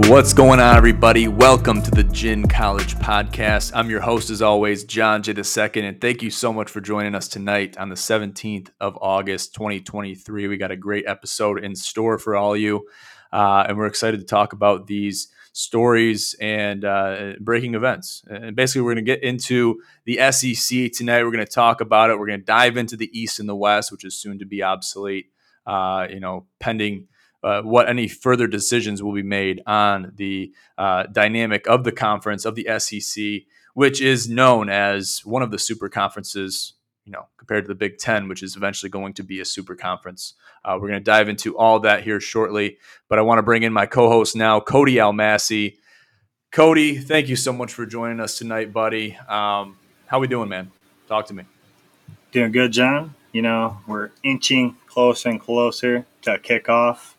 What's going on, everybody? Welcome to the Gin College Podcast. I'm your host, as always, John J. II, and thank you so much for joining us tonight on the 17th of August, 2023. We got a great episode in store for all of you, and we're excited to talk about these stories and breaking events. And basically, we're going to get into the SEC tonight. We're going to talk about it. We're going to dive into the East and the West, which is soon to be obsolete, pending what any further decisions will be made on the dynamic of the conference of the SEC, which is known as one of the super conferences, compared to the Big Ten, which is eventually going to be a super conference. We're going to dive into all that here shortly, but I want to bring in my co-host now, Cody Almasi. Cody, thank you so much for joining us tonight, buddy. How we doing, man? Talk to me. Doing good, John. We're inching closer and closer to kickoff.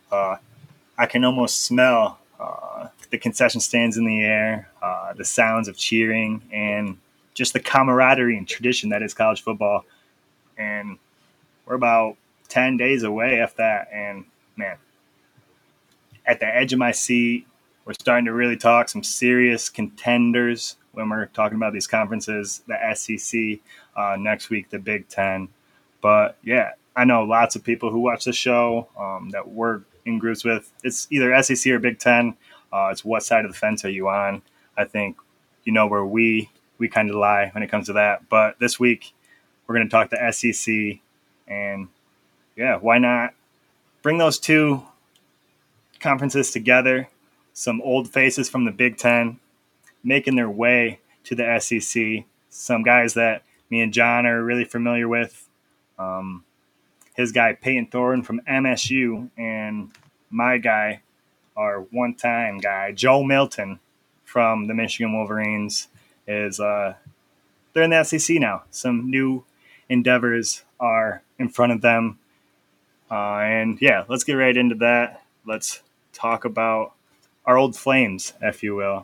I can almost smell the concession stands in the air, the sounds of cheering, and just the camaraderie and tradition that is college football. And we're about 10 days away after that. And, man, at the edge of my seat, we're starting to really talk some serious contenders when we're talking about these conferences, the SEC, next week, the Big Ten. But, yeah, I know lots of people who watch the show that we're in groups with. It's either SEC or Big Ten. It's what side of the fence are you on? I think where we kind of lie when it comes to that. But this week we're going to talk the SEC, and yeah, why not bring those two conferences together? Some old faces from the Big Ten making their way to the SEC. Some guys that me and John are really familiar with. His guy, Payton Thorne from MSU, and my guy, our one-time guy, Joe Milton from the Michigan Wolverines, is they're in the SEC now. Some new endeavors are in front of them. And, yeah, let's get right into that. Let's talk about our old flames, if you will.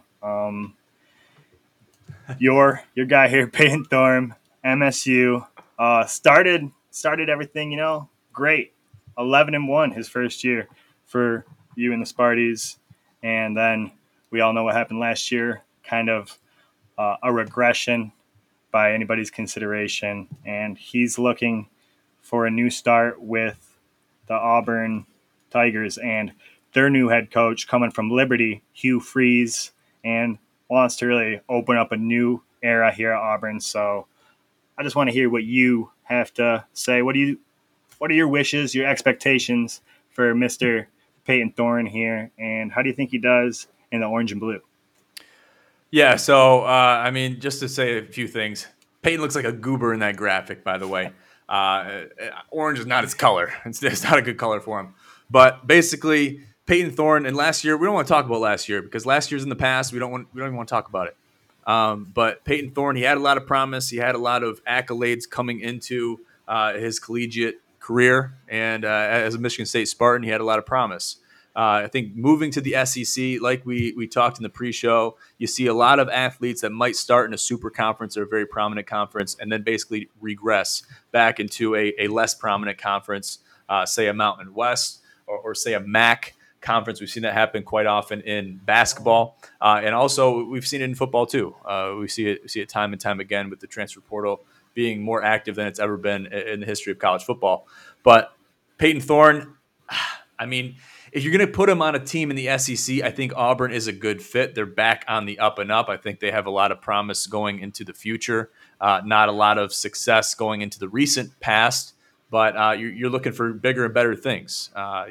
Your guy here, Payton Thorne, MSU, started everything, great. 11-1 his first year for you and the Sparties. And then we all know what happened last year, kind of a regression by anybody's consideration. And he's looking for a new start with the Auburn Tigers and their new head coach coming from Liberty, Hugh Freeze, and wants to really open up a new era here at Auburn. So I just want to hear what you have to say. What are your wishes, your expectations for Mr. Payton Thorne here, and how do you think he does in the orange and blue? Yeah, so, just to say a few things, Peyton looks like a goober in that graphic, by the way. Orange is not his color. It's not a good color for him. But basically, Payton Thorne, and last year, we don't want to talk about last year because last year's in the past. We don't even want to talk about it. But Payton Thorne, he had a lot of promise. He had a lot of accolades coming into his collegiate career. And as a Michigan State Spartan, he had a lot of promise. I think moving to the SEC, like we talked in the pre-show, you see a lot of athletes that might start in a super conference or a very prominent conference and then basically regress back into a less prominent conference, say a Mountain West or say a MAC conference. We've seen that happen quite often in basketball, and also we've seen it in football too. We see it time and time again with the transfer portal being more active than it's ever been in the history of college football. But Payton Thorne, if you're going to put him on a team in the SEC, I think Auburn is a good fit. They're back on the up and up. I think they have a lot of promise going into the future. Not a lot of success going into the recent past, but you're looking for bigger and better things.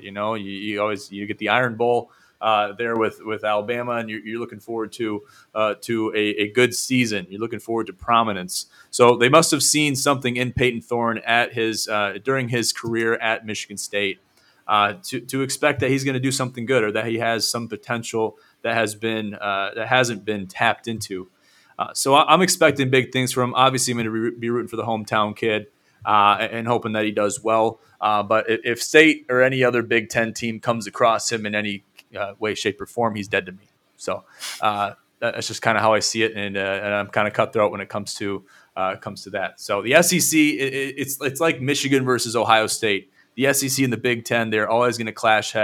You get the Iron Bowl there with Alabama, and you're looking forward to a good season. You're looking forward to prominence. So they must have seen something in Payton Thorne at his during his career at Michigan State. To expect that he's going to do something good or that he has some potential that hasn't been tapped into. So I'm expecting big things from him. Obviously, I'm going to be rooting for the hometown kid and hoping that he does well. But if State or any other Big Ten team comes across him in any way, shape, or form, he's dead to me. So that's just kind of how I see it, and I'm kind of cutthroat when it comes to that. So the SEC, it's like Michigan versus Ohio State. The SEC and the Big Ten, they're always going to clash heads.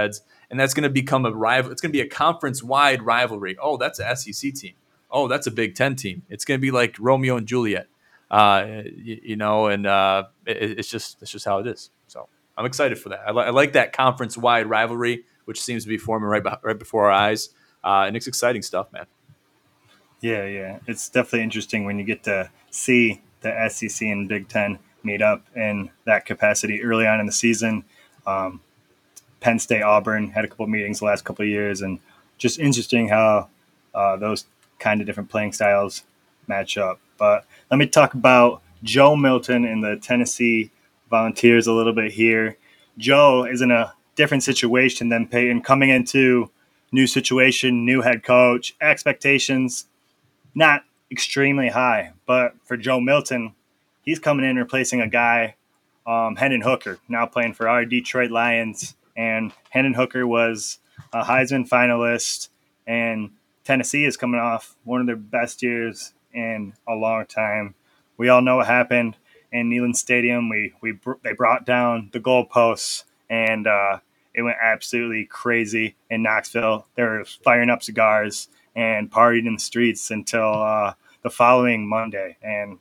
and that's going to become a rival. It's going to be a conference-wide rivalry. Oh, that's an SEC team. Oh, that's a Big Ten team. It's going to be like Romeo and Juliet, and it's just how it is. So I'm excited for that. I like that conference-wide rivalry, which seems to be forming right before our eyes, and it's exciting stuff, man. Yeah, yeah. It's definitely interesting when you get to see the SEC and Big Ten meet up in that capacity early on in the season. Um, Penn State, Auburn had a couple of meetings the last couple of years, and just interesting how those kind of different playing styles match up. But let me talk about Joe Milton and the Tennessee Volunteers a little bit here. Joe is in a different situation than Peyton, coming into new situation, new head coach, expectations not extremely high. But for Joe Milton, he's coming in replacing a guy, Hendon Hooker, now playing for our Detroit Lions. And Hendon Hooker was a Heisman finalist, and Tennessee is coming off one of their best years in a long time. We all know what happened in Neyland Stadium. They brought down the goalposts, and it went absolutely crazy in Knoxville. They were firing up cigars and partied in the streets until the following Monday. And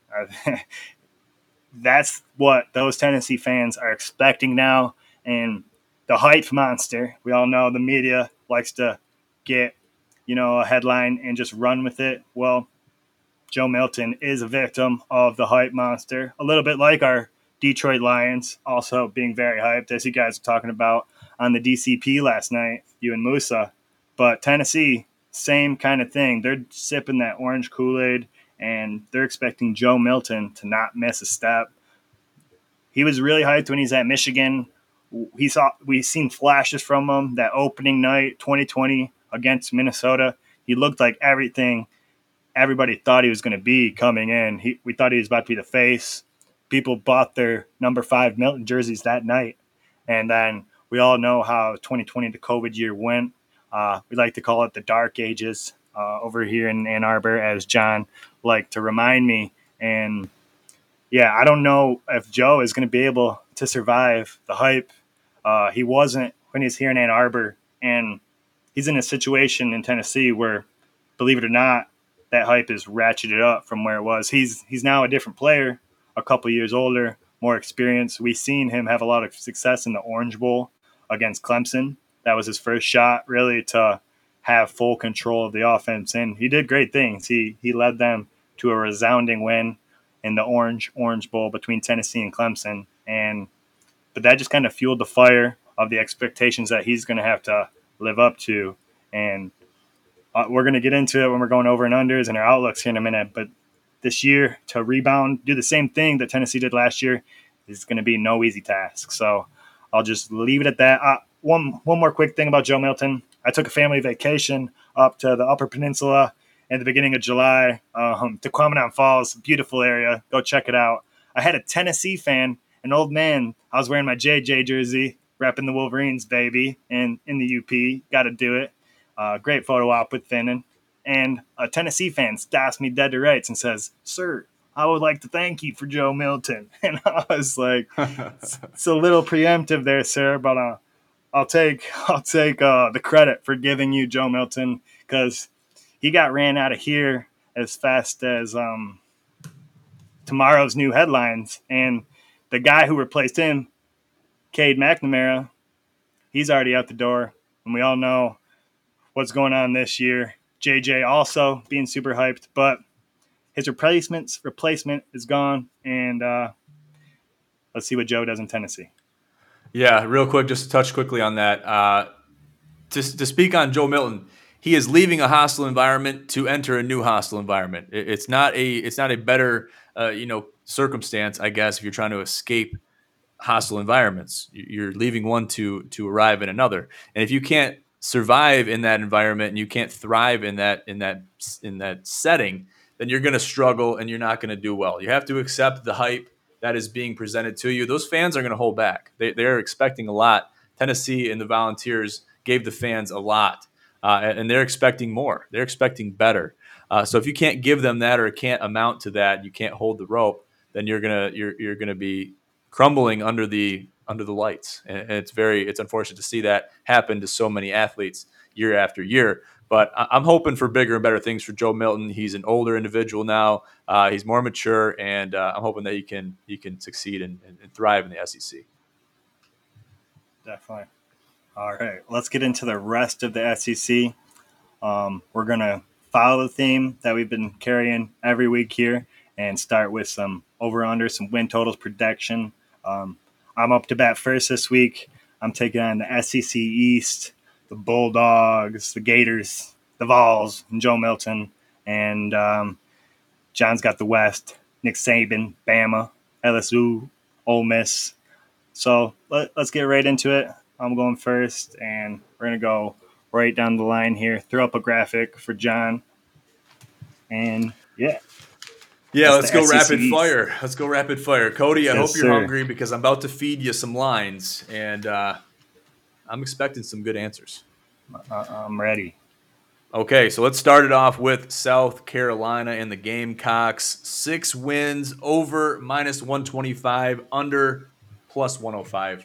that's what those Tennessee fans are expecting now. And the hype monster, we all know the media likes to get, a headline and just run with it. Well, Joe Milton is a victim of the hype monster, a little bit like our Detroit Lions, also being very hyped, as you guys were talking about on the DCP last night, you and Musa. But Tennessee, same kind of thing. They're sipping that orange Kool-Aid, and they're expecting Joe Milton to not miss a step. He was really hyped when he's at Michigan. We've seen flashes from him that opening night, 2020 against Minnesota. He looked like everything everybody thought he was going to be coming in. We thought he was about to be the face. People bought their number 5 Milton jerseys that night. And then we all know how 2020, the COVID year, went. We like to call it the dark ages over here in Ann Arbor, as John liked to remind me. And yeah, I don't know if Joe is going to be able to survive the hype. He wasn't when he's here in Ann Arbor, and he's in a situation in Tennessee where, believe it or not, that hype is ratcheted up from where it was. He's now a different player, a couple years older, more experienced. We've seen him have a lot of success in the Orange Bowl against Clemson. That was his first shot, really, to have full control of the offense, and he did great things. He led them to a resounding win in the Orange Bowl between Tennessee and Clemson, but that just kind of fueled the fire of the expectations that he's going to have to live up to. And we're going to get into it when we're going over and unders and our outlooks here in a minute. But this year, to rebound, do the same thing that Tennessee did last year, is going to be no easy task. So I'll just leave it at that. One more quick thing about Joe Milton. I took a family vacation up to the Upper Peninsula in the beginning of July to Quamanon Falls, beautiful area. Go check it out. I had a Tennessee fan, an old man. I was wearing my JJ jersey, repping the Wolverines, baby, and in the UP. Got to do it. Great photo op with Finnan. And a Tennessee fan stops me dead to rights and says, "Sir, I would like to thank you for Joe Milton." And I was like, it's a little preemptive there, sir, but I'll take the credit for giving you Joe Milton, because he got ran out of here as fast as tomorrow's new headlines. And the guy who replaced him, Cade McNamara, he's already out the door. And we all know what's going on this year. JJ also being super hyped, but his replacement is gone. And let's see what Joe does in Tennessee. Yeah, real quick, just to touch quickly on that. To speak on Joe Milton, he is leaving a hostile environment to enter a new hostile environment. It's not a better circumstance, I guess, if you're trying to escape hostile environments. You're leaving one to arrive in another, and if you can't survive in that environment and you can't thrive in that setting, then you're going to struggle and you're not going to do well. You have to accept the hype that is being presented to you. Those fans are going to hold back. They're expecting a lot. Tennessee and the Volunteers gave the fans a lot, and they're expecting more. They're expecting better. So if you can't give them that, or it can't amount to that, you can't hold the rope, then you're gonna be crumbling under the under the lights, and it's unfortunate to see that happen to so many athletes year after year. But I'm hoping for bigger and better things for Joe Milton. He's an older individual now. He's more mature, and I'm hoping that he can succeed and thrive in the SEC. Definitely. All right, let's get into the rest of the SEC. We're going to follow the theme that we've been carrying every week here and start with some over-under, some win totals projection. I'm up to bat first this week. I'm taking on the SEC East, the Bulldogs, the Gators, the Vols, and Joe Milton. And John's got the West, Nick Saban, Bama, LSU, Ole Miss. So let's get right into it. I'm going first, and we're going to go right down the line here. Throw up a graphic for John. And yeah. Yeah, let's go SEC rapid East. fire. Let's go rapid fire. Cody, I Yes, hope you're sir. hungry because I'm about to feed you some lines, and I'm expecting some good answers. I'm ready. Okay, so let's start it off with South Carolina and the Gamecocks. 6 wins, over -125, under +105.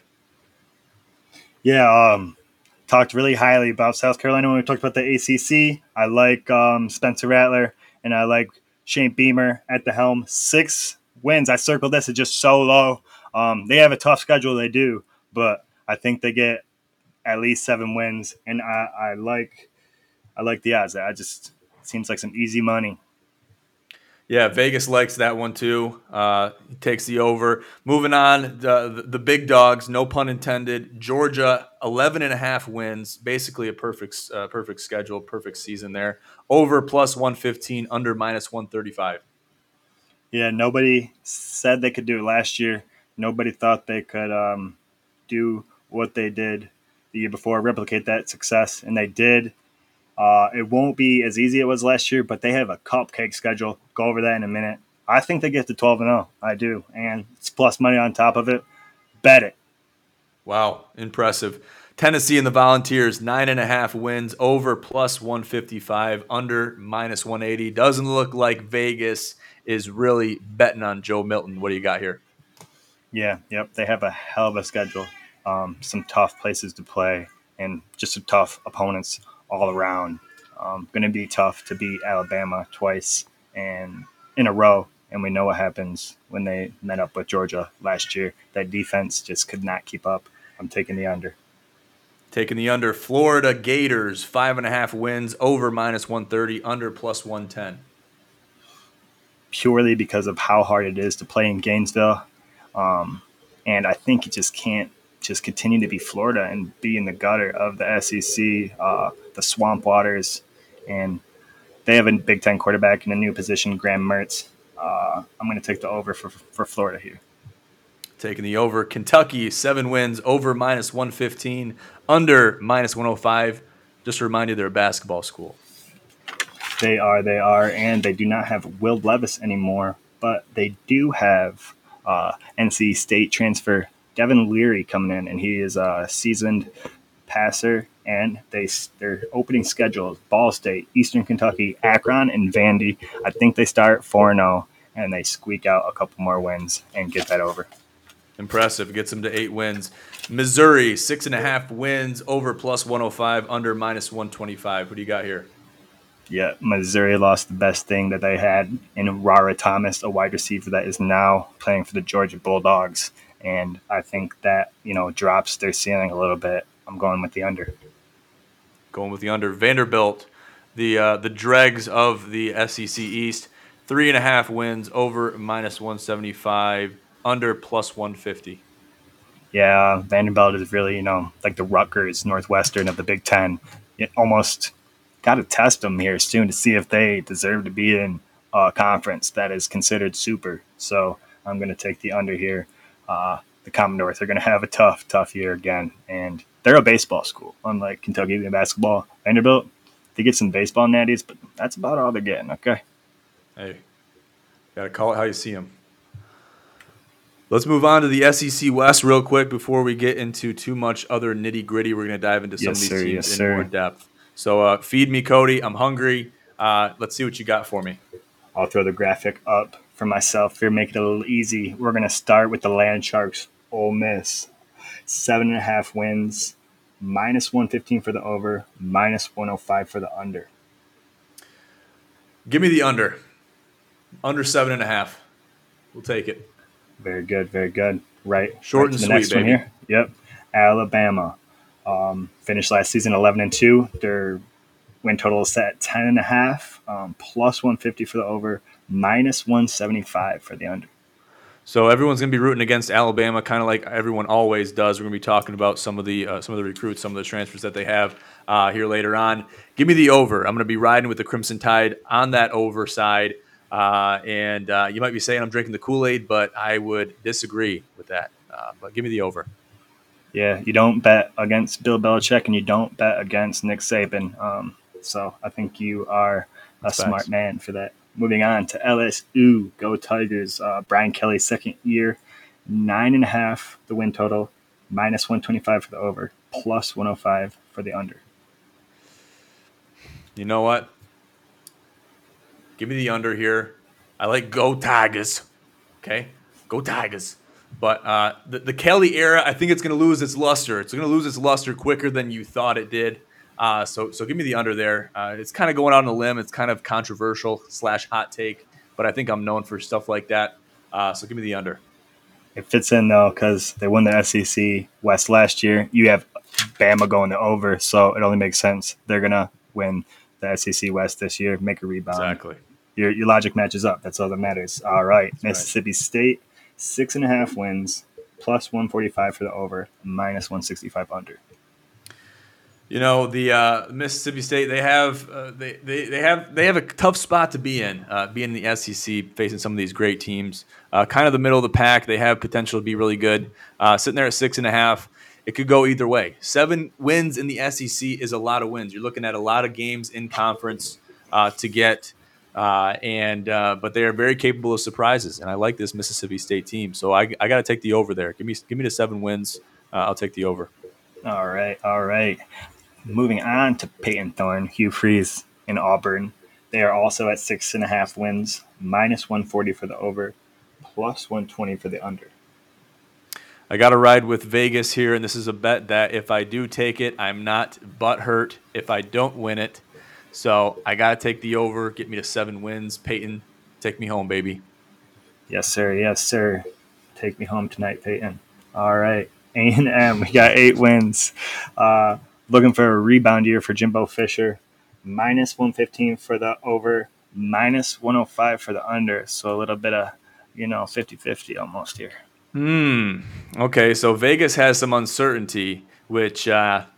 Yeah, talked really highly about South Carolina when we talked about the ACC. I like Spencer Rattler, and I like Shane Beamer at the helm. 6 wins. I circled this. It's just so low. They have a tough schedule. They do, but I think they get at least 7 wins, and I like the odds. I just seems like some easy money. Yeah, Vegas likes that one too. He takes the over. Moving on, the big dogs, no pun intended. Georgia, 11.5 wins, basically a perfect schedule, perfect season there. Over +115, under -135. Yeah, nobody said they could do it last year. Nobody thought they could do what they did the year before, replicate that success, and they did. It won't be as easy as it was last year, but they have a cupcake schedule. Go over that in a minute. I think they get to 12-0. I do, and it's plus money on top of it. Bet it. Wow, impressive. Tennessee and the Volunteers, 9.5 wins, over +155, under -180. Doesn't look like Vegas is really betting on Joe Milton. What do you got here? Yeah, yep. They have a hell of a schedule. Some tough places to play, and just some tough opponents all around. Going to be tough to beat Alabama twice and in a row. And we know what happens when they met up with Georgia last year. That defense just could not keep up. I'm taking the under. Taking the under. Florida Gators, 5.5 wins, over -130, under +110. Purely because of how hard it is to play in Gainesville. And I think you just can't just continue to be Florida and be in the gutter of the SEC, the swamp waters. And they have a Big Ten quarterback in a new position, Graham Mertz. I'm going to take the over for Florida here. Taking the over. Kentucky, 7 wins, over -115, under -105. Just to remind you, they're a basketball school. They are, and they do not have Will Levis anymore, but they do have NC State transfer Devin Leary coming in, and he is a seasoned passer. And their opening schedule is Ball State, Eastern Kentucky, Akron, and Vandy. I think they start 4-0, and they squeak out a couple more wins and get that over. Impressive. Gets them to 8 wins. Missouri, 6.5 wins, over +105, under -125. What do you got here? Yeah, Missouri lost the best thing that they had in Rara Thomas, a wide receiver that is now playing for the Georgia Bulldogs. And I think that, drops their ceiling a little bit. I'm going with the under. Going with the under. Vanderbilt, the dregs of the SEC East, 3.5 wins, over -175, under +150. Yeah, Vanderbilt is really, like the Rutgers Northwestern of the Big Ten. It almost got to test them here soon to see if they deserve to be in a conference that is considered super. So I'm going to take the under here. The Commodores are going to have a tough year again. And they're a baseball school, unlike Kentucky in basketball. Vanderbilt, they get some baseball natties, but that's about all they're getting, okay? Hey, got to call it how you see them. Let's move on to the SEC West real quick before we get into too much other nitty-gritty. We're going to dive into some of these teams in more depth. So feed me, Cody. I'm hungry. Let's see what you got for me. I'll throw the graphic up for myself here, make it a little easy. We're going to start with the Land Sharks, Ole Miss. 7.5 wins, minus 115 for the over, minus 105 for the under. Give me the under. Under 7.5. We'll take it. Very good, very good. Right Short to and the sweet, next one baby. here. Yep, Alabama. Finished last season 11-2. Their win total is set at 10.5, plus 150 for the over, minus 175 for the under. So everyone's going to be rooting against Alabama, kind of like everyone always does. We're going to be talking about some of the recruits, some of the transfers that they have here later on. Give me the over. I'm going to be riding with the Crimson Tide on that over side. And you might be saying I'm drinking the Kool-Aid, but I would disagree with that. But give me the over. Yeah, you don't bet against Bill Belichick and you don't bet against Nick Saban. So I think you are a smart man for that. Moving on to LSU, go Tigers. Brian Kelly, second year, 9.5 the win total, minus 125 for the over, plus 105 for the under. You know what? Give me the under here. I like go Tigers. Okay? Go Tigers. But the Kelly era, I think it's going to lose its luster. It's going to lose its luster quicker than you thought it did. So give me the under there. It's kind of going out on a limb. It's kind of controversial / hot take, but I think I'm known for stuff like that. So give me the under. It fits in though because they won the SEC West last year. You have Bama going to over, so it only makes sense. They're gonna win the SEC West this year, make a rebound. Exactly. Your logic matches up. That's all that matters. All right, that's Mississippi State, 6.5 wins, plus 145 for the over, minus 165 under. You know the Mississippi State. They have a tough spot to be in the SEC, facing some of these great teams. Kind of the middle of the pack. They have potential to be really good. Sitting there at 6.5, it could go either way. 7 wins in the SEC is a lot of wins. You're looking at a lot of games in conference to get, but they are very capable of surprises. And I like this Mississippi State team, so I got to take the over there. Give me the 7 wins. I'll take the over. All right. Moving on to Peyton Thorne, Hugh Freeze in Auburn. They are also at 6.5 wins, minus 140 for the over, plus 120 for the under. I got to ride with Vegas here, and this is a bet that if I do take it, I'm not butthurt if I don't win it. So I got to take the over, get me to 7 wins. Peyton, take me home, baby. Yes, sir. Take me home tonight, Peyton. All right. A&M, we got 8 wins. Looking for a rebound year for Jimbo Fisher. Minus 115 for the over, minus 105 for the under. So a little bit of, 50-50 almost here. Okay, so Vegas has some uncertainty, which,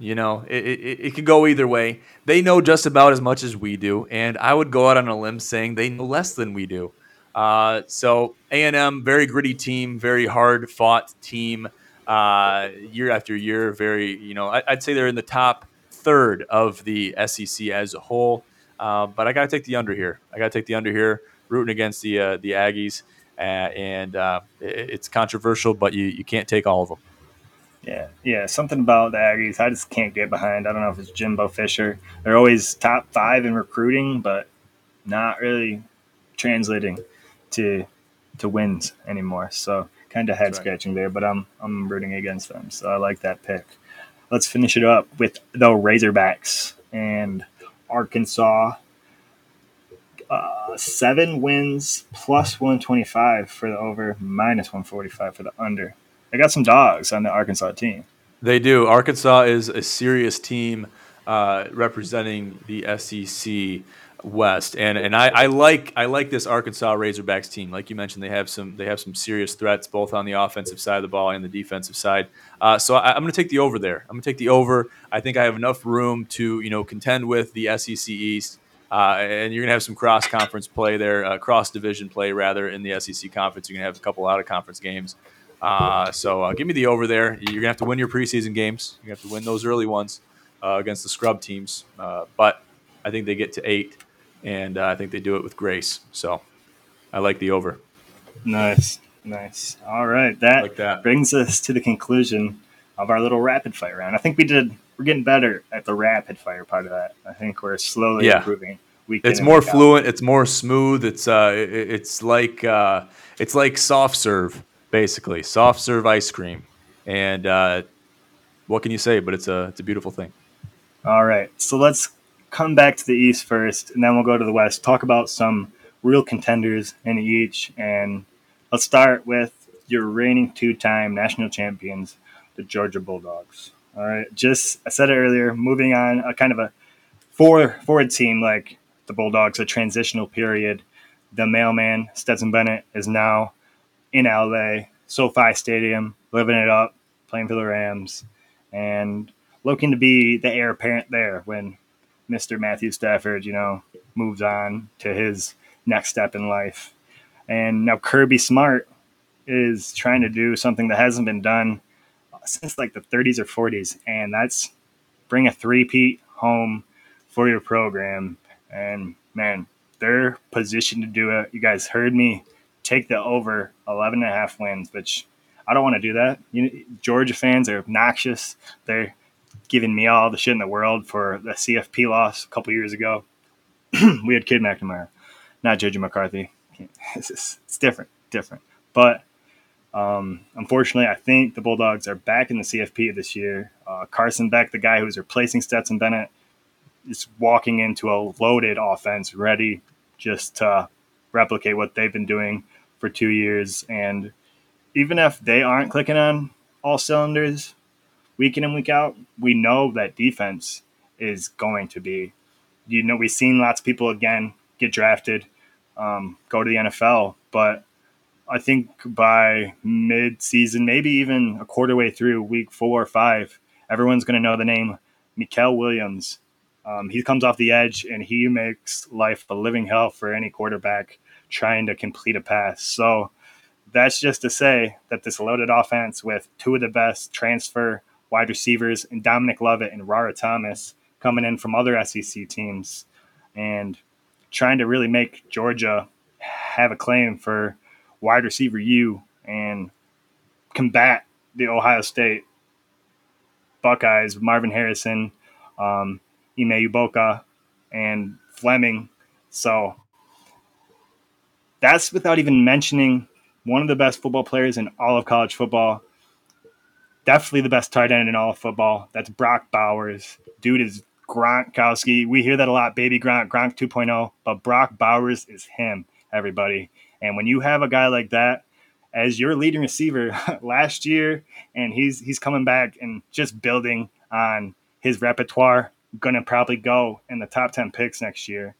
it could go either way. They know just about as much as we do, and I would go out on a limb saying they know less than we do. So A&M, very gritty team, very hard-fought team. Year after year, very, I'd say they're in the top third of the SEC as a whole. But I got to take the under here. Rooting against the Aggies. It's controversial, but you can't take all of them. Yeah. Something about the Aggies I just can't get behind. I don't know if it's Jimbo Fisher. They're always top 5 in recruiting, but not really translating to wins anymore. So kind of head scratching there, but I'm rooting against them. So I like that pick. Let's finish it up with the Razorbacks and Arkansas. 7 wins, plus 125 for the over, minus 145 for the under. They got some dogs on the Arkansas team. They do. Arkansas is a serious team representing the SEC West, and I like this Arkansas Razorbacks team. Like you mentioned, they have some serious threats both on the offensive side of the ball and the defensive side. So I'm going to take the over there. I'm going to take the over. I think I have enough room to contend with the SEC East, and you're going to have some cross conference play there, cross division play rather in the SEC conference. You're going to have a couple out of conference games. So give me the over there. You're going to have to win your preseason games. You have to win those early ones against the scrub teams, but I think they get to 8. And I think they do it with grace. So I like the over. Nice. All right. That brings us to the conclusion of our little rapid fire round. I think we're getting better at the rapid fire part of that. I think we're slowly improving. It's more fluent. It's more smooth. It's like soft serve, basically. Soft serve ice cream. And what can you say? But it's a beautiful thing. All right. So let's come back to the East first, and then we'll go to the West. Talk about some real contenders in each. And let's start with your reigning two-time national champions, the Georgia Bulldogs. All right. Just, I said it earlier, moving on, a kind of a forward team like the Bulldogs, a transitional period. The mailman, Stetson Bennett, is now in LA, SoFi Stadium, living it up, playing for the Rams, and looking to be the heir apparent there when Mr. Matthew Stafford, moves on to his next step in life. And now Kirby Smart is trying to do something that hasn't been done since like the 30s or 40s, and that's bring a three-peat home for your program. And man, they're positioned to do it. You guys heard me take the over 11 and a half wins, which I don't want to do that. Georgia fans are obnoxious. They're giving me all the shit in the world for the CFP loss a couple years ago. We had Kid McNamara, not JJ McCarthy. It's different. But unfortunately, I think the Bulldogs are back in the CFP this year. Carson Beck, the guy who's replacing Stetson Bennett, is walking into a loaded offense, ready just to replicate what they've been doing for 2 years. And even if they aren't clicking on all cylinders week in and week out, we know that defense is going to be. We've seen lots of people again get drafted, go to the NFL, but I think by mid-season, maybe even a quarter way through week 4 or 5, everyone's going to know the name Mikael Williams. He comes off the edge, and he makes life a living hell for any quarterback trying to complete a pass. So that's just to say that this loaded offense with two of the best transfer wide receivers and Dominic Lovett and Rara Thomas coming in from other SEC teams and trying to really make Georgia have a claim for wide receiver U and combat the Ohio State Buckeyes, Marvin Harrison, Ime Uboka, and Fleming. So that's without even mentioning one of the best football players in all of college football. Definitely the best tight end in all of football. That's Brock Bowers. Dude is Gronkowski. We hear that a lot, baby Gronk 2.0, but Brock Bowers is him, everybody. And when you have a guy like that as your leading receiver last year, and he's coming back and just building on his repertoire, gonna probably go in the top 10 picks next year.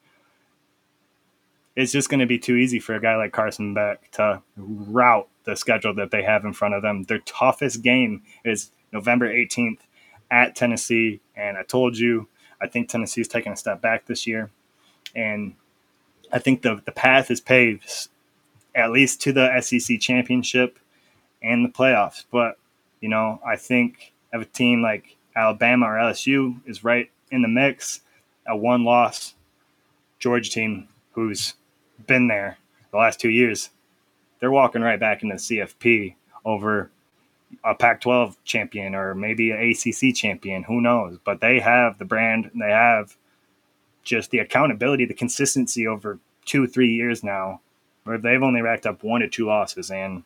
It's just going to be too easy for a guy like Carson Beck to route the schedule that they have in front of them. Their toughest game is November 18th at Tennessee. And I told you, I think Tennessee's taking a step back this year. And I think the path is paved at least to the SEC championship and the playoffs. But, I think of a team like Alabama or LSU is right in the mix. A one-loss Georgia team who's been there the last 2 years, they're walking right back into the CFP over a Pac-12 champion or maybe an ACC champion. Who knows? But they have the brand and they have just the accountability, the consistency over 2-3 years now, where they've only racked up 1 to 2 losses, and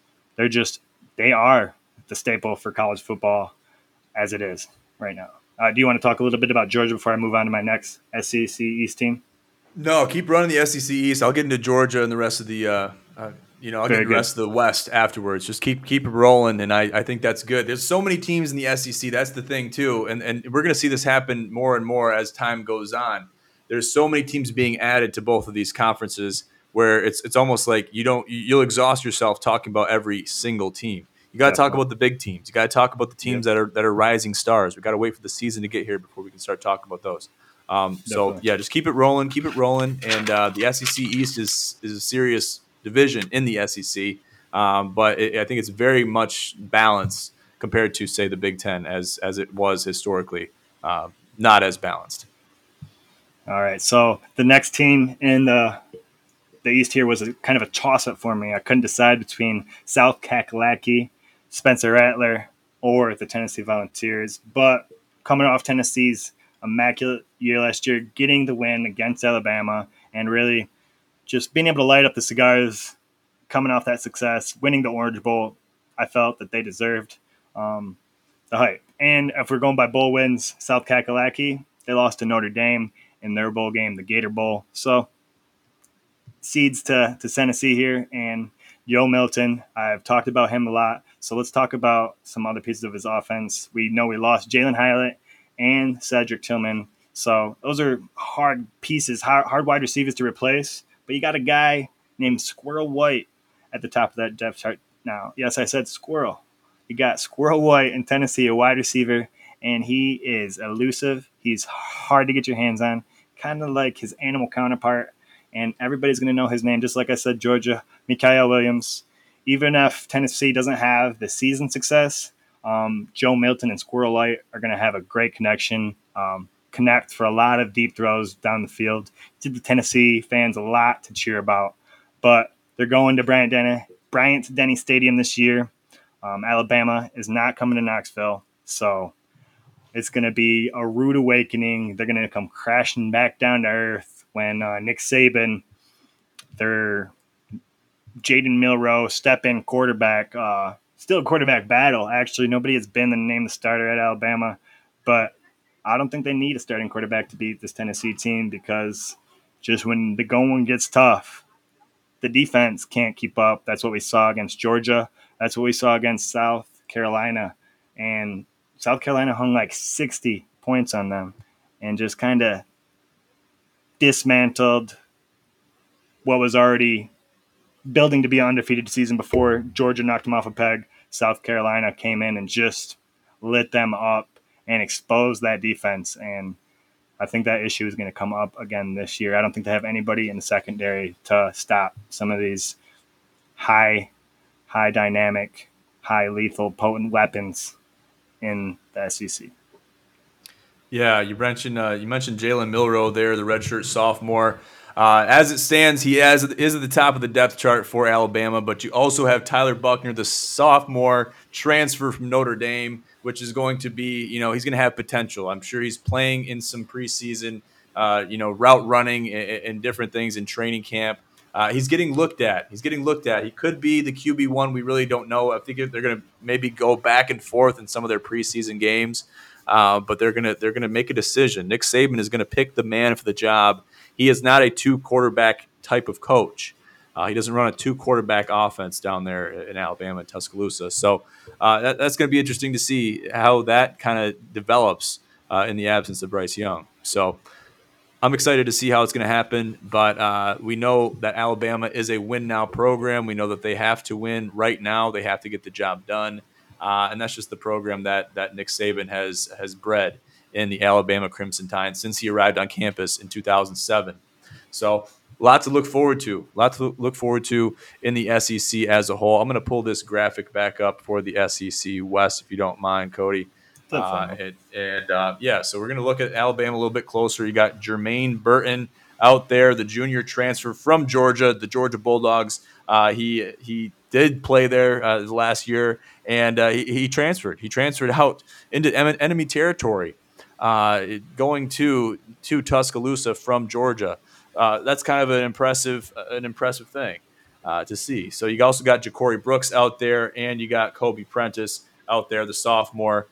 they are the staple for college football as it is right now. Do you want to talk a little bit about Georgia before I move on to my next SEC East team? No, keep running the SEC East. I'll get into Georgia and the rest of the, I'll get into the rest of the West afterwards. Just keep it rolling, and I think that's good. There's so many teams in the SEC. That's the thing too, and we're going to see this happen more and more as time goes on. There's so many teams being added to both of these conferences where it's almost like you'll exhaust yourself talking about every single team. You got to talk about the big teams. You got to talk about the teams that are rising stars. We got to wait for the season to get here before we can start talking about those. So yeah, just keep it rolling, and the SEC East is a serious division in the SEC, but I think it's very much balanced compared to, say, the Big Ten as it was historically, not as balanced. All right, so the next team in the East here was kind of a toss-up for me. I couldn't decide between South Kakalaki, Spencer Rattler, or the Tennessee Volunteers, but coming off Tennessee's immaculate year last year, getting the win against Alabama, and really just being able to light up the cigars coming off that success, winning the Orange Bowl, I felt that they deserved. the hype. And if we're going by bowl wins, South Kakalaki, they lost to Notre Dame in their bowl game, the Gator Bowl. So seeds to Tennessee here. And Joe Milton, I've talked about him a lot. So let's talk about some other pieces of his offense. We know we lost Jalen Hylett and Cedric Tillman. So those are hard pieces, hard wide receivers to replace. But you got a guy named Squirrel White at the top of that depth chart now. Yes, I said squirrel. You got Squirrel White in Tennessee, a wide receiver, and he is elusive. He's hard to get your hands on, kind of like his animal counterpart. And everybody's going to know his name, just like I said, Georgia, Mikael Williams. Even if Tennessee doesn't have the season success, Joe Milton and Squirrel White are going to have a great connection, connect for a lot of deep throws down the field. Give the Tennessee fans a lot to cheer about. But they're going to Bryant-Denny Stadium this year. Alabama is not coming to Knoxville, so it's going to be a rude awakening. They're going to come crashing back down to earth when Nick Saban, their Jaden Milroe, step-in quarterback, still a quarterback battle. Actually, nobody has been the name the starter at Alabama, but I don't think they need a starting quarterback to beat this Tennessee team because just when the going gets tough, the defense can't keep up. That's what we saw against Georgia. That's what we saw against South Carolina. And South Carolina hung like 60 points on them and just kind of dismantled what was already building to be an undefeated season before Georgia knocked them off a peg. South Carolina came in and just lit them up and exposed that defense. And I think that issue is going to come up again this year. I don't think they have anybody in the secondary to stop some of these high dynamic, high lethal, potent weapons in the SEC. Yeah, you mentioned Jalen Milroe there, the redshirt sophomore. As it stands, he is at the top of the depth chart for Alabama, but you also have Tyler Buckner, the sophomore transfer from Notre Dame, which is going to be, he's going to have potential. I'm sure he's playing in some preseason, route running and different things in training camp. He's getting looked at. He could be the QB1. We really don't know. I think they're going to maybe go back and forth in some of their preseason games. But they're gonna make a decision. Nick Saban is gonna pick the man for the job. He is not a two quarterback type of coach. He doesn't run a two quarterback offense down there in Alabama and Tuscaloosa. So that's going to be interesting to see how that kind of develops in the absence of Bryce Young. So I'm excited to see how it's going to happen, but we know that Alabama is a win now program. We know that they have to win right now. They have to get the job done. And that's just the program that Nick Saban has bred in the Alabama Crimson Tide since he arrived on campus in 2007. So lots to look forward to in the SEC as a whole. I'm going to pull this graphic back up for the SEC West, if you don't mind, Cody. So we're going to look at Alabama a little bit closer. You got Jermaine Burton out there, the junior transfer from Georgia, the Georgia Bulldogs. He did play there last year, and he transferred. He transferred out into enemy territory, going to Tuscaloosa from Georgia. That's kind of an impressive thing to see. So you also got Ja'Cory Brooks out there, and you got Kobe Prentice out there, the sophomore.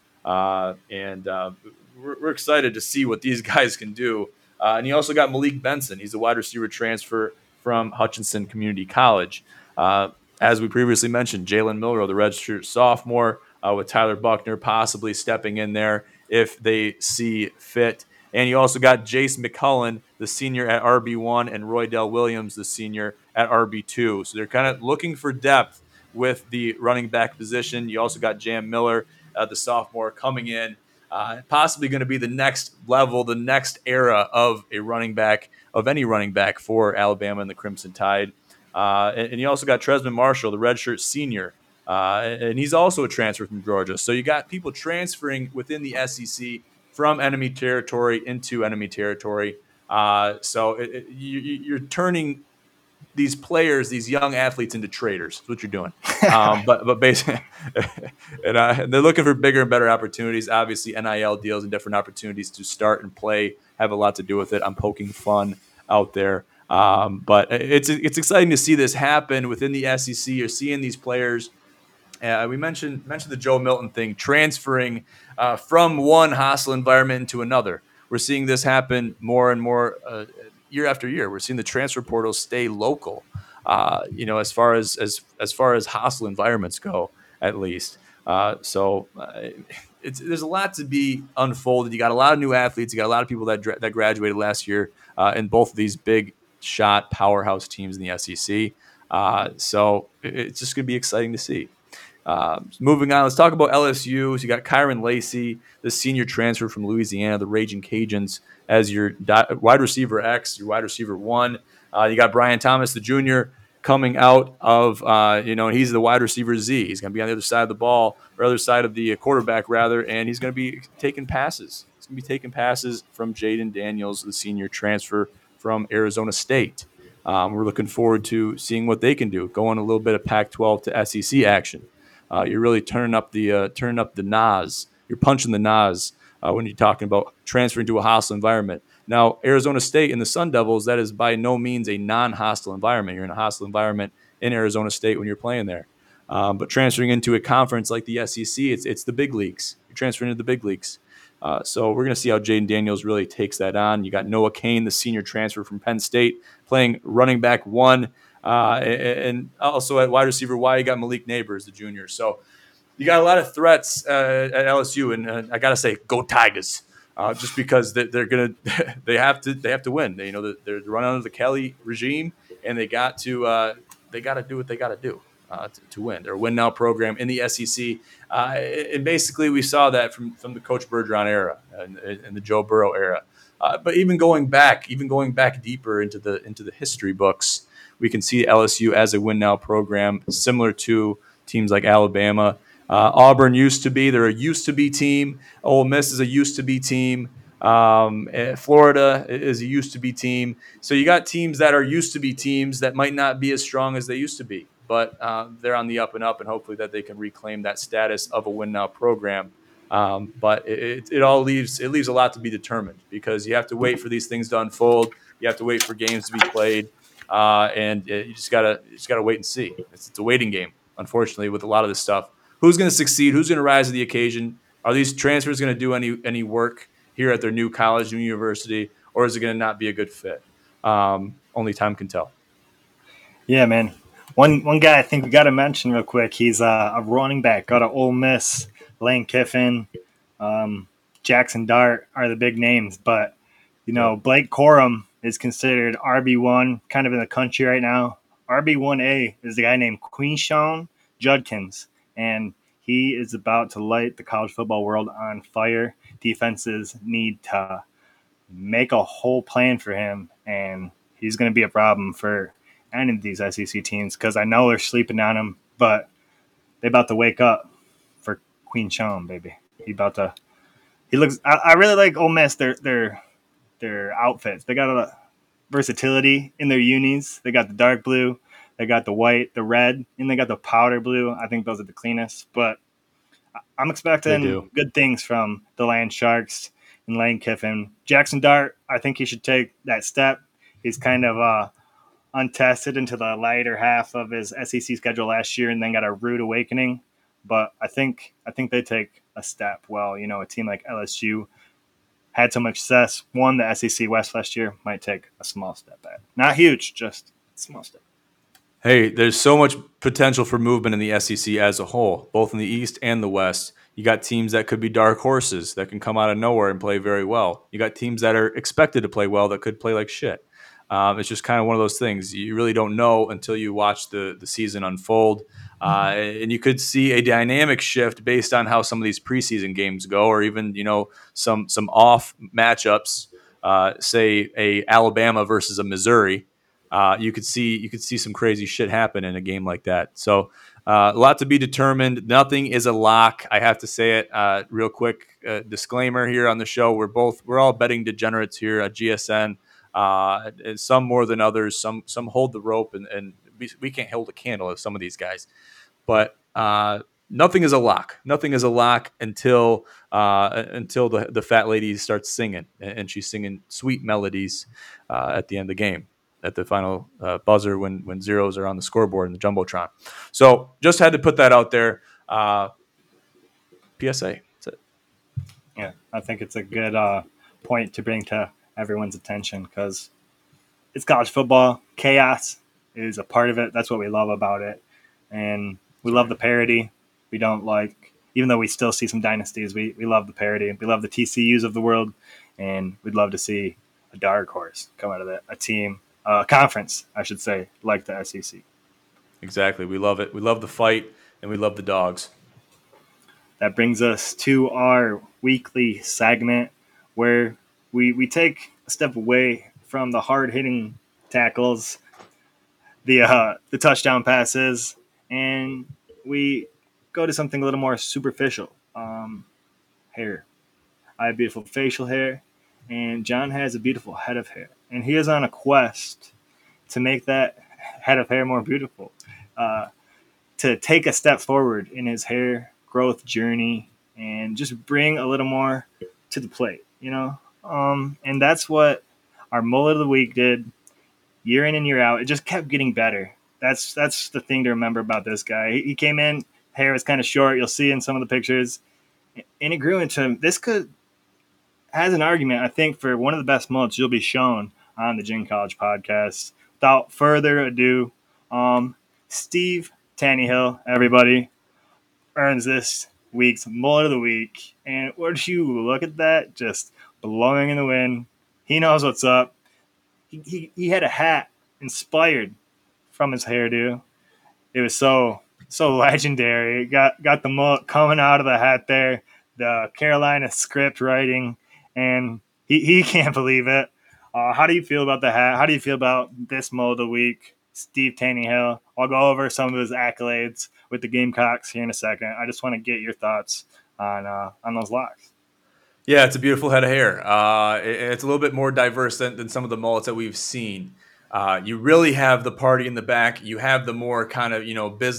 We're excited to see what these guys can do. And you also got Malik Benson. He's a wide receiver transfer from Hutchinson Community College. As we previously mentioned, Jalen Milroe, the redshirt sophomore, with Tyler Buckner possibly stepping in there if they see fit. And you also got Jace McCullen, the senior at RB1, and Roydell Williams, the senior at RB2. So they're kind of looking for depth with the running back position. You also got Jam Miller, the sophomore, coming in, possibly going to be the next level, the next era of a running back, of any running back for Alabama and the Crimson Tide. And you also got Tresman Marshall, the redshirt senior, and he's also a transfer from Georgia. So you got people transferring within the SEC from enemy territory into enemy territory. You're turning these players, these young athletes, into traitors. That's what you're doing. But basically, and they're looking for bigger and better opportunities. Obviously, NIL deals and different opportunities to start and play have a lot to do with it. I'm poking fun out there. But it's exciting to see this happen within the SEC. You're seeing these players We mentioned the Joe Milton thing, transferring from one hostile environment into another. We're seeing this happen more and more year after year. We're seeing the transfer portal stay local. As far as far as hostile environments go, at least. There's a lot to be unfolded. You got a lot of new athletes. You got a lot of people that graduated last year in both of these big shot powerhouse teams in the SEC. It's just going to be exciting to see. Moving on, let's talk about LSU. So you got Kyron Lacey, the senior transfer from Louisiana, the Raging Cajuns, as your wide receiver X, your wide receiver one. You got Brian Thomas, the junior, coming out of, he's the wide receiver Z. He's going to be on the other side of the ball, or other side of the quarterback, rather, and he's going to be taking passes. He's going to be taking passes from Jaden Daniels, the senior transfer from Arizona State. We're looking forward to seeing what they can do, going a little bit of Pac-12 to SEC action. You're really turning up the NOS. You're punching the NOS when you're talking about transferring to a hostile environment. Now, Arizona State and the Sun Devils, that is by no means a non-hostile environment. You're in a hostile environment in Arizona State when you're playing there. But transferring into a conference like the SEC, it's the big leagues. You're transferring to the big leagues. So we're going to see how Jaden Daniels really takes that on. You got Noah Cain, the senior transfer from Penn State, playing running back one. And also at wide receiver Y, you got Malik Neighbors, the junior. So you got a lot of threats at LSU, and I gotta say, go Tigers! Just because they're gonna, they have to win. They're running under the Kelly regime, and they got to do what they got to do to win. They're a win now program in the SEC, and basically we saw that from the Coach Bergeron era and the Joe Burrow era. But even going back deeper into the history books, we can see LSU as a win now program, similar to teams like Alabama. Auburn they're a used to be team. Ole Miss is a used to be team. Florida is a used to be team. So you got teams that are used to be teams that might not be as strong as they used to be, but they're on the up and up, and hopefully that they can reclaim that status of a win now program. But it leaves a lot to be determined, because you have to wait for these things to unfold. You have to wait for games to be played, and you just gotta wait and see. It's a waiting game, unfortunately, with a lot of this stuff. Who's going to succeed? Who's going to rise to the occasion? Are these transfers going to do any work here at their new college, new university, or is it going to not be a good fit? Only time can tell. Yeah, man. One guy I think we got to mention real quick. He's a running back out of Ole Miss. Lane Kiffin, Jackson Dart are the big names, but Blake Corum is considered RB1 kind of in the country right now. RB1A is the guy named Quinshon Judkins, and he is about to light the college football world on fire. Defenses need to make a whole plan for him, and he's going to be a problem for any of these SEC teams, because I know they're sleeping on him, but they about to wake up for Quinshon, baby. He looks. I really like Ole Miss. Their outfits. They got a versatility in their unis. They got the dark blue, they got the white, the red, and they got the powder blue. I think those are the cleanest. But I'm expecting good things from the Land Sharks and Lane Kiffin. Jackson Dart, I think he should take that step. He's kind of untested into the lighter half of his SEC schedule last year, and then got a rude awakening. But I think they take a step. Well, a team like LSU had so much success, won the SEC West last year, might take a small step back. Not huge, just a small step. Hey, there's so much potential for movement in the SEC as a whole, both in the East and the West. You got teams that could be dark horses that can come out of nowhere and play very well. You got teams that are expected to play well that could play like shit. It's just kind of one of those things. You really don't know until you watch the season unfold. And you could see a dynamic shift based on how some of these preseason games go, or even some off matchups. Say a Alabama versus a Missouri. You could see some crazy shit happen in a game like that. So a lot to be determined. Nothing is a lock. I have to say it real quick. Disclaimer here on the show: we're all betting degenerates here at GSN. And some more than others. Some hold the rope, and we can't hold a candle of some of these guys. But nothing is a lock. Nothing is a lock until the fat lady starts singing, and she's singing sweet melodies at the end of the game, at the final buzzer when zeros are on the scoreboard in the Jumbotron. So just had to put that out there. PSA. That's it. Yeah, I think it's a good point to bring to everyone's attention because it's college football. Chaos is a part of it. That's what we love about it. And we That's love right. the parody. We don't like, even though we still see some dynasties, we love the parody. We love the TCUs of the world. And we'd love to see a dark horse come out of it, a team, a conference, I should say, like the SEC. Exactly. We love it. We love the fight, and we love the dogs. That brings us to our weekly segment where we take a step away from the hard hitting tackles, the touchdown passes, and we go to something a little more superficial. Hair. I have beautiful facial hair, and John has a beautiful head of hair, and he is on a quest to make that head of hair more beautiful. Uh, to take a step forward in his hair growth journey and just bring a little more to the plate, you know? And that's what our mullet of the week did year in and year out. It just kept getting better. That's the thing to remember about this guy. He came in, hair was kind of short. You'll see in some of the pictures, and it grew into this could has an argument. I think for one of the best mullets you'll be shown on the Gin College podcast. Without further ado, Steve Tannehill, everybody, earns this week's mullet of the week. And would you look at that? Just blowing in the wind. He knows what's up. He had a hat inspired from his hairdo. It was so legendary. Got the mullet coming out of the hat there, the Carolina script writing, and he can't believe it. How do you feel about the hat? How do you feel about this mullet of the week, Steve Tannehill? I'll go over some of his accolades with the Gamecocks here in a second. I just want to get your thoughts on those locks. Yeah, it's a beautiful head of hair. It's a little bit more diverse than some of the mullets that we've seen. You really have the party in the back. You have the more kind of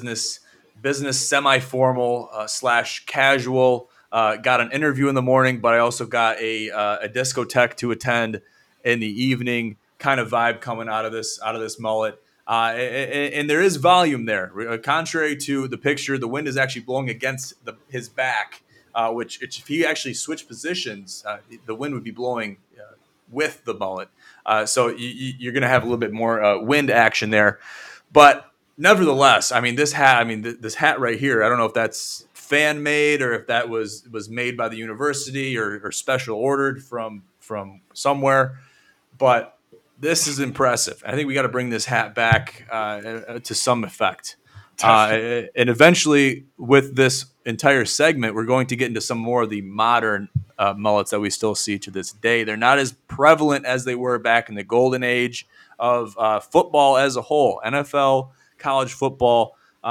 business semi formal slash casual. Got an interview in the morning, but I also got a discotheque to attend in the evening. Kind of vibe coming out of this mullet. And there is volume there. Contrary to the picture, the wind is actually blowing against his back, which if he actually switched positions, the wind would be blowing with the mullet. So you're going to have a little bit more wind action there. But nevertheless, I mean, this hat, this hat right here, I don't know if that's fan made or if that was made by the university or special ordered from somewhere. But this is impressive. I think we got to bring this hat back to some effect. And eventually, with this entire segment, we're going to get into some more of the modern mullets that we still see to this day. They're not as prevalent as they were back in the golden age of football as a whole, NFL, college football.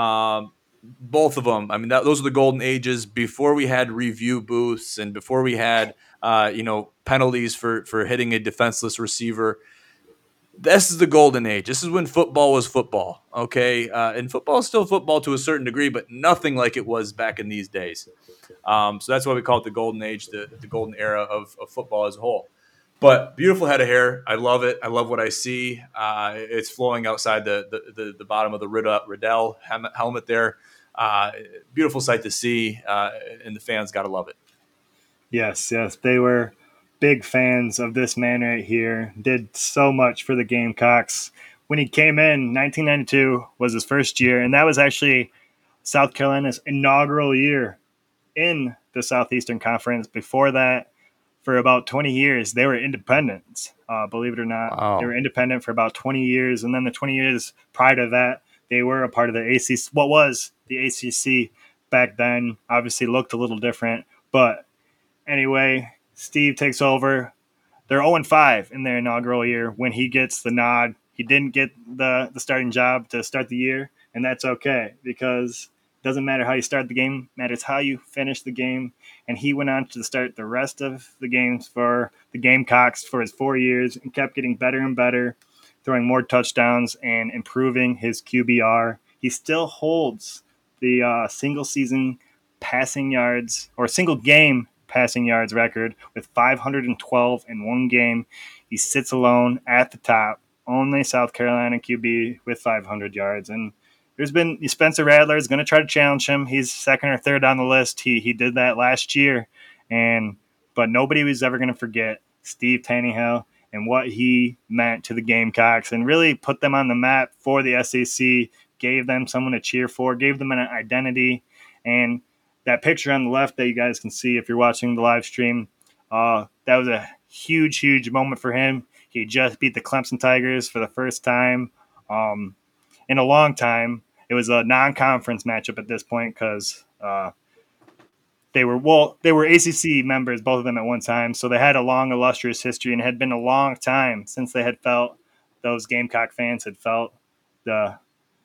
Both of them. I mean, those are the golden ages before we had review booths and before we had, penalties for hitting a defenseless receiver. This is the golden age. This is when football was football. Okay. And football is still football to a certain degree, but nothing like it was back in these days. So that's why we call it the golden age, the golden era of football as a whole. But beautiful head of hair. I love it. I love what I see. It's flowing outside the bottom of the Riddell helmet there. Beautiful sight to see, and the fans got to love it. Yes, they were big fans of this man right here. Did so much for the Gamecocks. When he came in, 1992 was his first year, and that was actually South Carolina's inaugural year in the Southeastern Conference. Before that, for about 20 years, they were independents. Believe it or not, they Wow. were independent for about 20 years, and then the 20 years prior to that, they were a part of the ACC. What was the ACC back then? Obviously, looked a little different, but anyway, Steve takes over. They're 0-5 in their inaugural year when he gets the nod. He didn't get the starting job to start the year, and that's okay because it doesn't matter how you start the game, it matters how you finish the game. And he went on to start the rest of the games for the Gamecocks for his 4 years and kept getting better and better, throwing more touchdowns and improving his QBR. He still holds the single season passing yards or single game passing yards record with 512 in one game. He sits alone at the top, only South Carolina QB with 500 yards. And there's been Spencer Rattler is going to try to challenge him. He's second or third on the list. He did that last year, and but nobody was ever going to forget Steve Taneyhill and what he meant to the Gamecocks, and really put them on the map for the SEC. Gave them someone to cheer for, gave them an identity, and that picture on the left that you guys can see if you're watching the live stream, that was a huge, huge moment for him. He just beat the Clemson Tigers for the first time in a long time. It was a non-conference matchup at this point because they were ACC members, both of them at one time, so they had a long, illustrious history, and it had been a long time since they had felt those Gamecock fans had felt the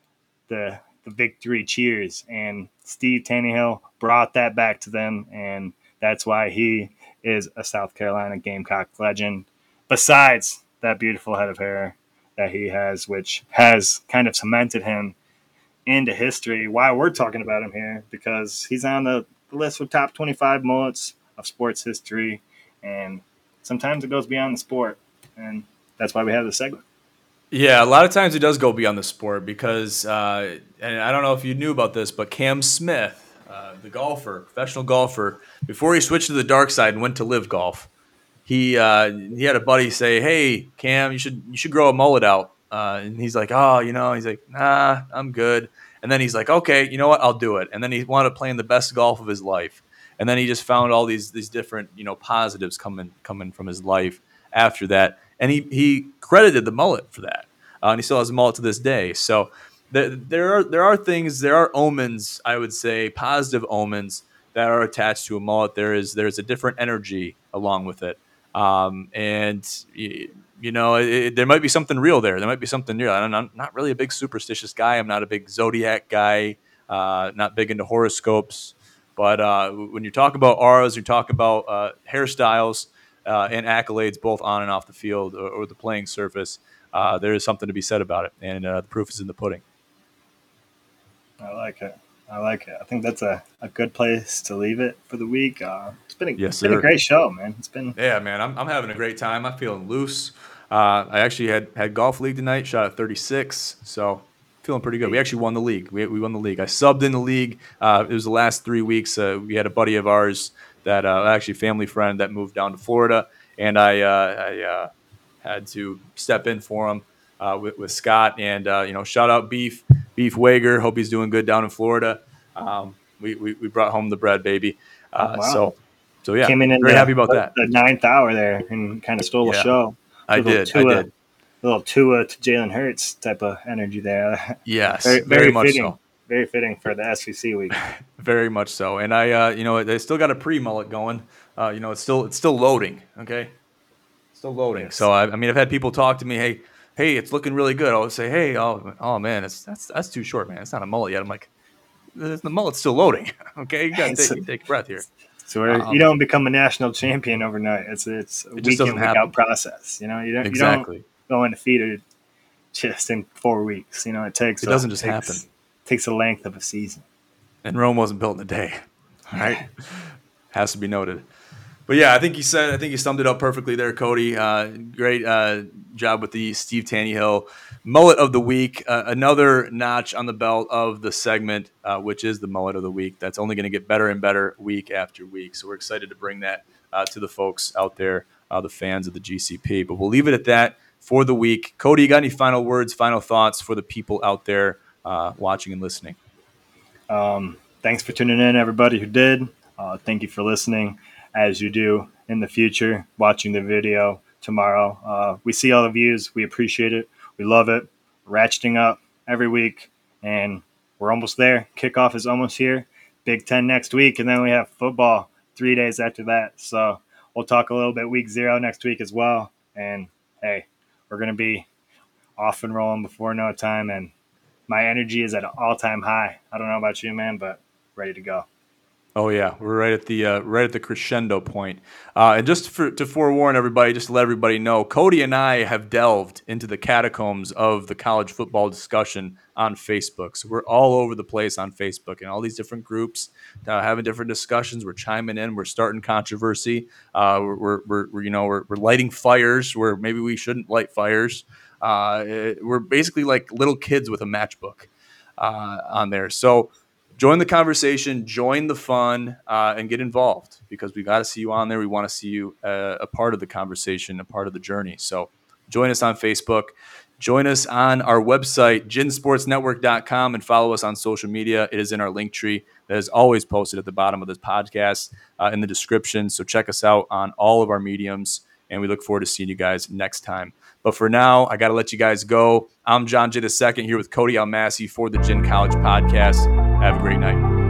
the victory cheers, and Steve Taneyhill brought that back to them, and that's why he is a South Carolina Gamecock legend. Besides that beautiful head of hair that he has, which has kind of cemented him into history. Why we're talking about him here, because he's on the list of top 25 mullets of sports history, and sometimes it goes beyond the sport, and that's why we have this segment. Yeah, a lot of times it does go beyond the sport because, and I don't know if you knew about this, but Cam Smith, the golfer, professional golfer, before he switched to the dark side and went to live golf, he had a buddy say, "Hey, Cam, you should grow a mullet out." And he's like, "Oh, he's like, nah, I'm good." And then he's like, "Okay, you know what? I'll do it." And then he wound up playing the best golf of his life. And then he just found all these different positives coming from his life after that. And he credited the mullet for that, and he still has a mullet to this day. So there are things, there are omens, I would say, positive omens that are attached to a mullet. There's a different energy along with it. And there might be something real there. There might be something real. I'm not really a big superstitious guy. I'm not a big zodiac guy. Not big into horoscopes. But when you talk about auras, you talk about hairstyles and accolades, both on and off the field or the playing surface. There is something to be said about it, and the proof is in the pudding. I like it. I think that's a good place to leave it for the week. It's been a great show, man. Yeah, man. I'm having a great time. I'm feeling loose. I actually had golf league tonight. Shot at 36, so feeling pretty good. We actually won the league. We won the league. I subbed in the league. It was the last 3 weeks. We had a buddy of ours that actually family friend that moved down to Florida, and I had to step in for him with Scott. And shout out Beef Wager. Hope he's doing good down in Florida. We brought home the bread, baby. Wow. So yeah, came in very happy about that. The ninth hour there and kind of stole the show. I did. A little Tua to Jalen Hurts type of energy there. Yes, very much fitting, so. Very fitting for the SEC week. Very much so. And I, they still got a pre-mullet going. It's still loading. Okay, still loading. Yes. So I mean, I've had people talk to me, hey, it's looking really good. I'll say, hey, oh man, that's too short, man. It's not a mullet yet. I'm like, the mullet's still loading. Okay, you got to take a breath here. So you don't become a national champion overnight. It's a week in, week out process. You don't go undefeated just in 4 weeks. It doesn't just happen. It takes the length of a season. And Rome wasn't built in a day. All right, has to be noted. But yeah, I think you summed it up perfectly there, Cody. Great job with the Steve Taneyhill mullet of the week. Another notch on the belt of the segment, which is the mullet of the week. That's only going to get better and better week after week. So we're excited to bring that to the folks out there, the fans of the GCP. But we'll leave it at that for the week. Cody, you got any final words, final thoughts for the people out there watching and listening? Thanks for tuning in, everybody who did. Thank you for listening. As you do in the future, watching the video tomorrow. We see all the views. We appreciate it. We love it. Ratcheting up every week, and we're almost there. Kickoff is almost here. Big Ten next week, and then we have football 3 days after that. So we'll talk a little bit week 0 next week as well. And, hey, we're going to be off and rolling before no time, and my energy is at an all-time high. I don't know about you, man, but ready to go. Oh yeah, we're right at the crescendo point. And just to forewarn everybody, just to let everybody know, Cody and I have delved into the catacombs of the college football discussion on Facebook. So we're all over the place on Facebook and all these different groups having different discussions. We're chiming in. We're starting controversy. We're lighting fires where maybe we shouldn't light fires. We're basically like little kids with a matchbook. on there. So join the conversation, join the fun, and get involved, because we got to see you on there. We want to see you a part of the conversation, a part of the journey. So join us on Facebook. Join us on our website, ginsportsnetwork.com, and follow us on social media. It is in our link tree that is always posted at the bottom of this podcast in the description. So check us out on all of our mediums, and we look forward to seeing you guys next time. But for now, I got to let you guys go. I'm John J. II here with Cody Almasi for the Gin College Podcast. Have a great night.